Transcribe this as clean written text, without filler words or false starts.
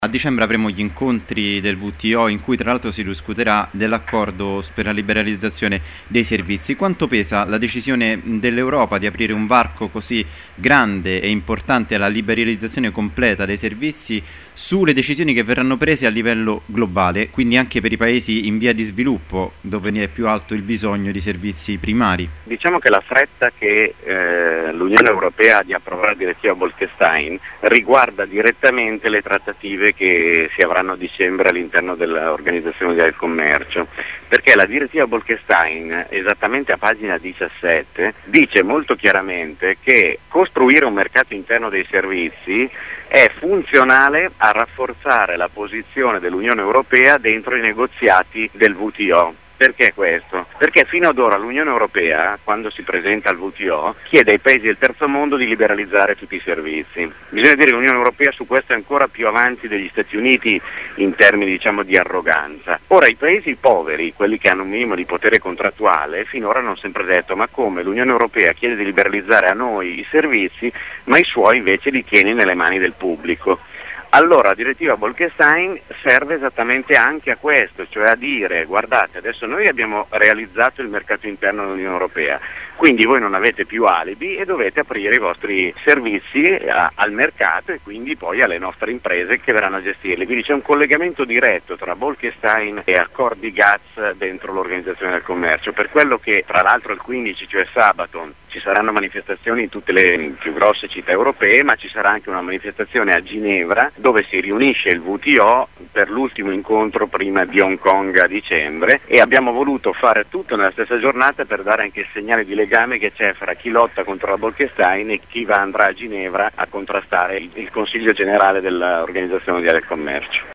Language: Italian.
A dicembre avremo gli incontri del WTO in cui tra l'altro si discuterà dell'accordo per la liberalizzazione dei servizi. Quanto pesa la decisione dell'Europa di aprire un varco così grande e importante alla liberalizzazione completa dei servizi sulle decisioni che verranno prese a livello globale, quindi anche per i paesi in via di sviluppo dove ne è più alto il bisogno di servizi primari? Diciamo che la fretta che l'Unione Europea ha di approvare la direttiva Bolkestein riguarda direttamente le trattative che si avranno a dicembre all'interno dell'Organizzazione Mondiale del Commercio, perché la direttiva Bolkestein, esattamente a pagina 17, dice molto chiaramente che costruire un mercato interno dei servizi è funzionale a rafforzare la posizione dell'Unione Europea dentro i negoziati del WTO. Perché questo? Perché fino ad ora l'Unione Europea, quando si presenta al WTO, chiede ai paesi del terzo mondo di liberalizzare tutti i servizi. Bisogna dire che l'Unione Europea su questo è ancora più avanti degli Stati Uniti in termini, di arroganza. Ora i paesi poveri, quelli che hanno un minimo di potere contrattuale, finora hanno sempre detto: ma come, l'Unione Europea chiede di liberalizzare a noi i servizi, ma i suoi invece li tiene nelle mani del pubblico. Allora la direttiva Bolkestein serve esattamente anche a questo, cioè a dire: guardate, adesso noi abbiamo realizzato il mercato interno dell'Unione Europea, quindi voi non avete più alibi e dovete aprire i vostri servizi al mercato e quindi poi alle nostre imprese che verranno a gestirli. Quindi c'è un collegamento diretto tra Bolkestein e accordi GATS dentro l'Organizzazione del Commercio. Per quello che tra l'altro il 15, cioè sabato, ci saranno manifestazioni in tutte le più grosse città europee, ma ci sarà anche una manifestazione a Ginevra dove si riunisce il WTO per l'ultimo incontro prima di Hong Kong a dicembre, e abbiamo voluto fare tutto nella stessa giornata per dare anche il segnale di legame che c'è fra chi lotta contro la Bolkestein e chi andrà a Ginevra a contrastare il Consiglio generale dell'Organizzazione Mondiale del Commercio.